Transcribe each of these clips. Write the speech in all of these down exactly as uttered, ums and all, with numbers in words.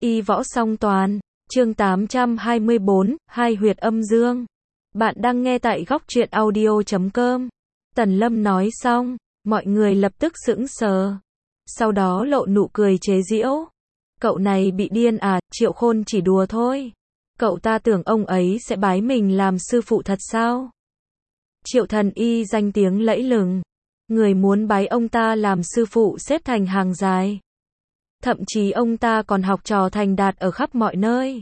Y võ song toàn, chương tám trăm hai mươi bốn, hai huyệt âm dương. Bạn đang nghe tại góc truyện audio chấm com. Tần Lâm nói xong, mọi người lập tức sững sờ. Sau đó lộ nụ cười chế giễu. Cậu này bị điên à, Triệu Khôn chỉ đùa thôi. Cậu ta tưởng ông ấy sẽ bái mình làm sư phụ thật sao? Triệu Thần Y danh tiếng lẫy lừng. Người muốn bái ông ta làm sư phụ xếp thành hàng dài. Thậm chí ông ta còn học trò thành đạt ở khắp mọi nơi.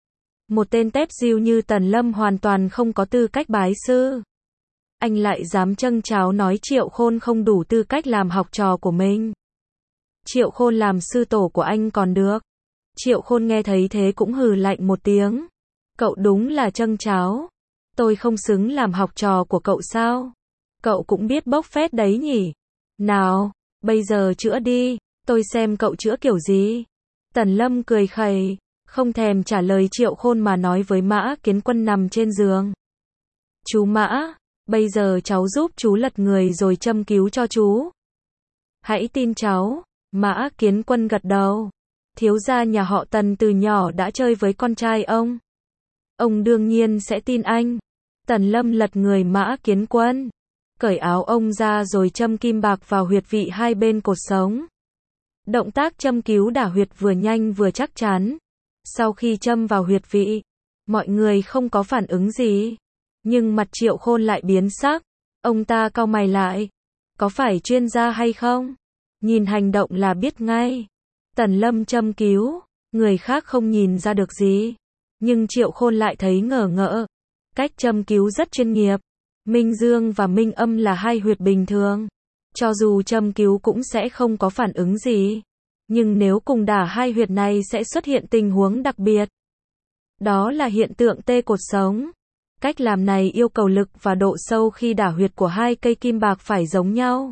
Một tên tép diêu như Tần Lâm hoàn toàn không có tư cách bái sư. Anh lại dám trâng tráo nói Triệu Khôn không đủ tư cách làm học trò của mình. Triệu Khôn làm sư tổ của anh còn được. Triệu Khôn nghe thấy thế cũng hừ lạnh một tiếng. Cậu đúng là trâng tráo. Tôi không xứng làm học trò của cậu sao? Cậu cũng biết bốc phét đấy nhỉ? Nào, bây giờ chữa đi, tôi xem cậu chữa kiểu gì. Tần Lâm cười khẩy, không thèm trả lời Triệu Khôn mà nói với Mã Kiến Quân nằm trên giường. Chú Mã, bây giờ cháu giúp chú lật người rồi châm cứu cho chú. Hãy tin cháu. Mã Kiến Quân gật đầu. Thiếu gia nhà họ Tần từ nhỏ đã chơi với con trai ông. Ông đương nhiên sẽ tin anh. Tần Lâm lật người Mã Kiến Quân, cởi áo ông ra rồi châm kim bạc vào huyệt vị hai bên cột sống. Động tác châm cứu đả huyệt vừa nhanh vừa chắc chắn. Sau khi châm vào huyệt vị, mọi người không có phản ứng gì. Nhưng mặt Triệu Khôn lại biến sắc. Ông ta cau mày lại. Có phải chuyên gia hay không? Nhìn hành động là biết ngay. Tần Lâm châm cứu, người khác không nhìn ra được gì. Nhưng Triệu Khôn lại thấy ngờ ngợ. Cách châm cứu rất chuyên nghiệp. Minh dương và minh âm là hai huyệt bình thường. Cho dù châm cứu cũng sẽ không có phản ứng gì. Nhưng nếu cùng đả hai huyệt này sẽ xuất hiện tình huống đặc biệt. Đó là hiện tượng tê cột sống. Cách làm này yêu cầu lực và độ sâu khi đả huyệt của hai cây kim bạc phải giống nhau.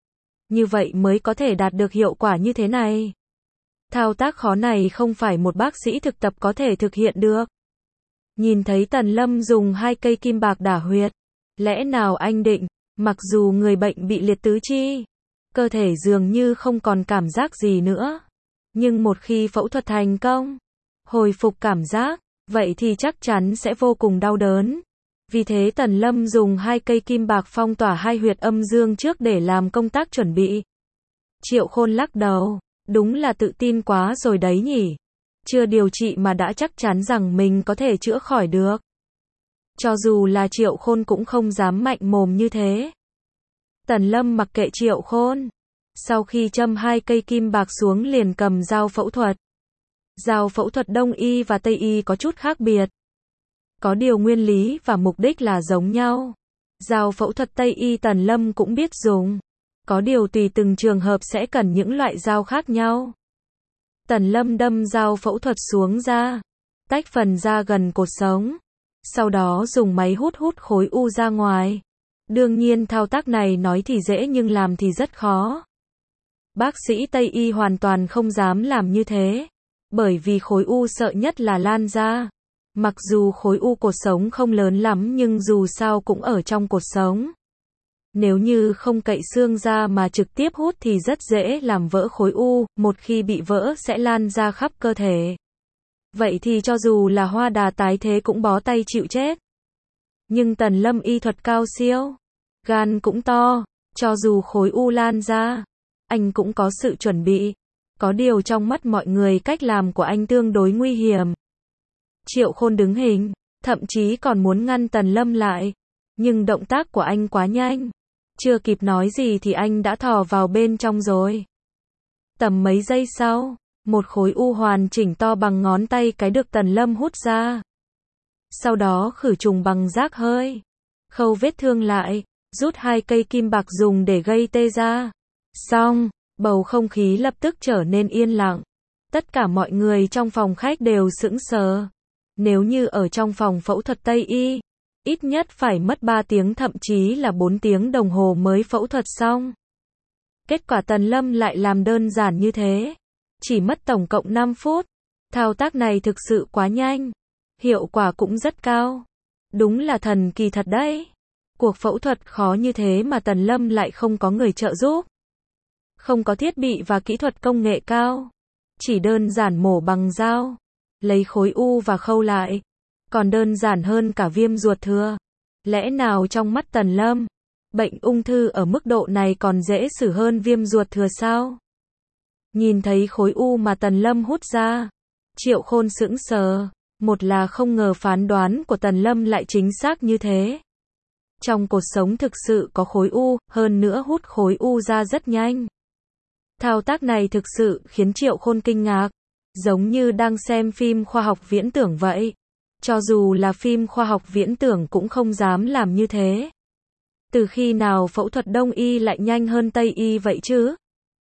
Như vậy mới có thể đạt được hiệu quả như thế này. Thao tác khó này không phải một bác sĩ thực tập có thể thực hiện được. Nhìn thấy Tần Lâm dùng hai cây kim bạc đả huyệt. Lẽ nào anh định, mặc dù người bệnh bị liệt tứ chi, cơ thể dường như không còn cảm giác gì nữa. Nhưng một khi phẫu thuật thành công, hồi phục cảm giác, vậy thì chắc chắn sẽ vô cùng đau đớn. Vì thế Tần Lâm dùng hai cây kim bạc phong tỏa hai huyệt âm dương trước để làm công tác chuẩn bị. Triệu Khôn lắc đầu, đúng là tự tin quá rồi đấy nhỉ. Chưa điều trị mà đã chắc chắn rằng mình có thể chữa khỏi được. Cho dù là Triệu Khôn cũng không dám mạnh mồm như thế. Tần Lâm mặc kệ Triệu Khôn. Sau khi châm hai cây kim bạc xuống liền cầm dao phẫu thuật. Dao phẫu thuật Đông y và Tây y có chút khác biệt. Có điều nguyên lý và mục đích là giống nhau. Dao phẫu thuật Tây y Tần Lâm cũng biết dùng. Có điều tùy từng trường hợp sẽ cần những loại dao khác nhau. Tần Lâm đâm dao phẫu thuật xuống da, tách phần da gần cột sống. Sau đó dùng máy hút hút khối u ra ngoài. Đương nhiên thao tác này nói thì dễ nhưng làm thì rất khó. Bác sĩ Tây y hoàn toàn không dám làm như thế. Bởi vì khối u sợ nhất là lan ra. Mặc dù khối u cột sống không lớn lắm nhưng dù sao cũng ở trong cột sống. Nếu như không cậy xương ra mà trực tiếp hút thì rất dễ làm vỡ khối u, một khi bị vỡ sẽ lan ra khắp cơ thể. Vậy thì cho dù là Hoa Đà tái thế cũng bó tay chịu chết. Nhưng Tần Lâm y thuật cao siêu, gan cũng to, cho dù khối u lan ra, anh cũng có sự chuẩn bị. Có điều trong mắt mọi người cách làm của anh tương đối nguy hiểm. Triệu Khôn đứng hình, thậm chí còn muốn ngăn Tần Lâm lại. Nhưng động tác của anh quá nhanh. Chưa kịp nói gì thì anh đã thò vào bên trong rồi. Tầm mấy giây sau, một khối u hoàn chỉnh to bằng ngón tay cái được Tần Lâm hút ra. Sau đó khử trùng bằng rác hơi. Khâu vết thương lại, rút hai cây kim bạc dùng để gây tê ra. Xong, bầu không khí lập tức trở nên yên lặng. Tất cả mọi người trong phòng khách đều sững sờ. Nếu như ở trong phòng phẫu thuật Tây y, ít nhất phải mất ba tiếng thậm chí là bốn tiếng đồng hồ mới phẫu thuật xong. Kết quả Tần Lâm lại làm đơn giản như thế. Chỉ mất tổng cộng năm phút. Thao tác này thực sự quá nhanh. Hiệu quả cũng rất cao. Đúng là thần kỳ thật đấy. Cuộc phẫu thuật khó như thế mà Tần Lâm lại không có người trợ giúp. Không có thiết bị và kỹ thuật công nghệ cao. chỉ đơn giản mổ bằng dao, lấy khối u và khâu lại, còn đơn giản hơn cả viêm ruột thừa. Lẽ nào trong mắt Tần Lâm, bệnh ung thư ở mức độ này còn dễ xử hơn viêm ruột thừa sao? Nhìn thấy khối u mà Tần Lâm hút ra, Triệu Khôn sững sờ, một là không ngờ phán đoán của Tần Lâm lại chính xác như thế. Trong cột sống thực sự có khối u, hơn nữa hút khối u ra rất nhanh. Thao tác này thực sự khiến Triệu Khôn kinh ngạc, giống như đang xem phim khoa học viễn tưởng vậy. Cho dù là phim khoa học viễn tưởng cũng không dám làm như thế. Từ khi nào phẫu thuật Đông y lại nhanh hơn Tây y vậy chứ?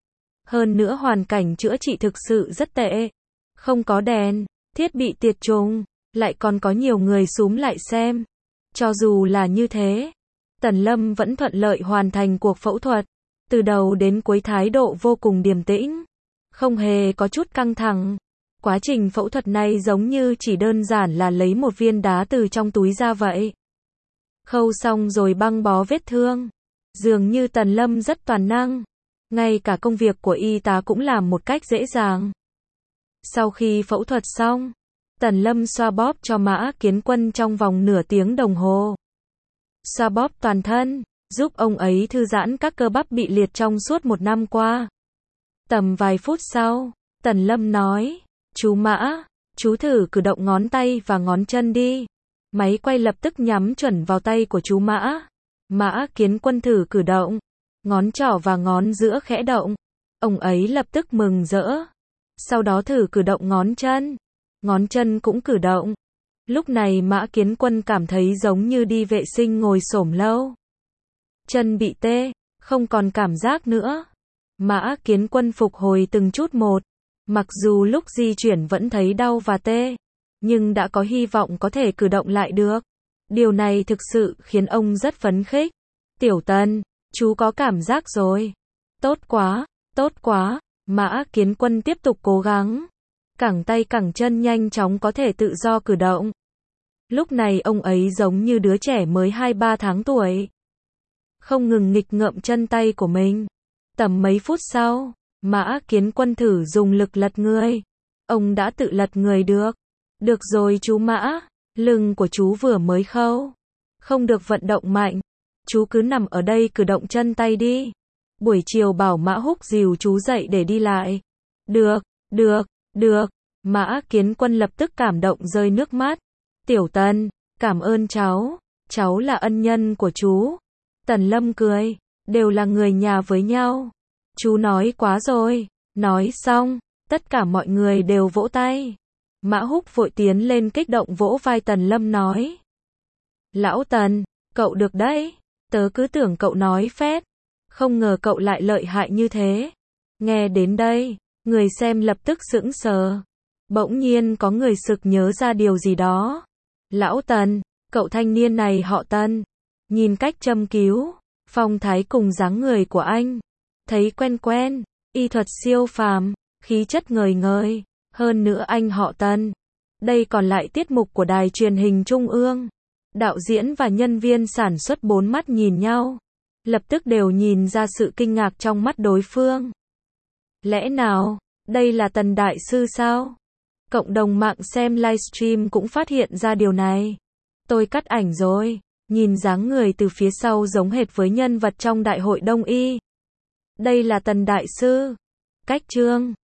Hơn nữa hoàn cảnh chữa trị thực sự rất tệ. Không có đèn, thiết bị tiệt trùng, lại còn có nhiều người xúm lại xem. Cho dù là như thế, Tần Lâm vẫn thuận lợi hoàn thành cuộc phẫu thuật. Từ đầu đến cuối thái độ vô cùng điềm tĩnh, không hề có chút căng thẳng. Quá trình phẫu thuật này giống như chỉ đơn giản là lấy một viên đá từ trong túi ra vậy. Khâu xong rồi băng bó vết thương. Dường như Tần Lâm rất toàn năng. Ngay cả công việc của y tá cũng làm một cách dễ dàng. Sau khi phẫu thuật xong, Tần Lâm xoa bóp cho Mã Kiến Quân trong vòng nửa tiếng đồng hồ. Xoa bóp toàn thân, giúp ông ấy thư giãn các cơ bắp bị liệt trong suốt một năm qua. Tầm vài phút sau, Tần Lâm nói, chú Mã, chú thử cử động ngón tay và ngón chân đi. Máy quay lập tức nhắm chuẩn vào tay của chú Mã. Mã Kiến Quân thử cử động, ngón trỏ và ngón giữa khẽ động. Ông ấy lập tức mừng rỡ. Sau đó thử cử động ngón chân. Ngón chân cũng cử động. Lúc này Mã Kiến Quân cảm thấy giống như đi vệ sinh ngồi xổm lâu. Chân bị tê, không còn cảm giác nữa. Mã Kiến Quân phục hồi từng chút một. Mặc dù lúc di chuyển vẫn thấy đau và tê, nhưng đã có hy vọng có thể cử động lại được. Điều này thực sự khiến ông rất phấn khích. Tiểu Tần, chú có cảm giác rồi. Tốt quá, tốt quá. Mã Kiến Quân tiếp tục cố gắng. Cẳng tay cẳng chân nhanh chóng có thể tự do cử động. Lúc này ông ấy giống như đứa trẻ mới hai ba tháng tuổi. Không ngừng nghịch ngợm chân tay của mình. Tầm mấy phút sau, Mã Kiến Quân thử dùng lực lật người. Ông đã tự lật người được. Được rồi chú Mã, lưng của chú vừa mới khâu. Không được vận động mạnh. Chú cứ nằm ở đây cử động chân tay đi. Buổi chiều bảo Mã Húc dìu chú dậy để đi lại. Được, được, được. Mã Kiến Quân lập tức cảm động rơi nước mắt. Tiểu Tần, cảm ơn cháu. Cháu là ân nhân của chú. Tần Lâm cười. Đều là người nhà với nhau. Chú nói quá rồi. Nói xong, tất cả mọi người đều vỗ tay. Mã Húc vội tiến lên kích động vỗ vai Tần Lâm nói. Lão Tần, cậu được đấy. Tớ cứ tưởng cậu nói phét. Không ngờ cậu lại lợi hại như thế. Nghe đến đây, người xem lập tức sững sờ. Bỗng nhiên có người sực nhớ ra điều gì đó. Lão Tần, cậu thanh niên này họ Tần. Nhìn cách châm cứu, phong thái cùng dáng người của anh. Thấy quen quen, y thuật siêu phàm, khí chất ngời ngời. Hơn nữa anh họ Tần. Đây còn lại tiết mục của đài truyền hình Trung ương. Đạo diễn và nhân viên sản xuất bốn mắt nhìn nhau. Lập tức đều nhìn ra sự kinh ngạc trong mắt đối phương. Lẽ nào, đây là Tần Đại Sư sao? Cộng đồng mạng xem livestream cũng phát hiện ra điều này. Tôi cắt ảnh rồi. Nhìn dáng người từ phía sau giống hệt với nhân vật trong Đại hội Đông y. Đây là Tần Đại Sư. Cách chương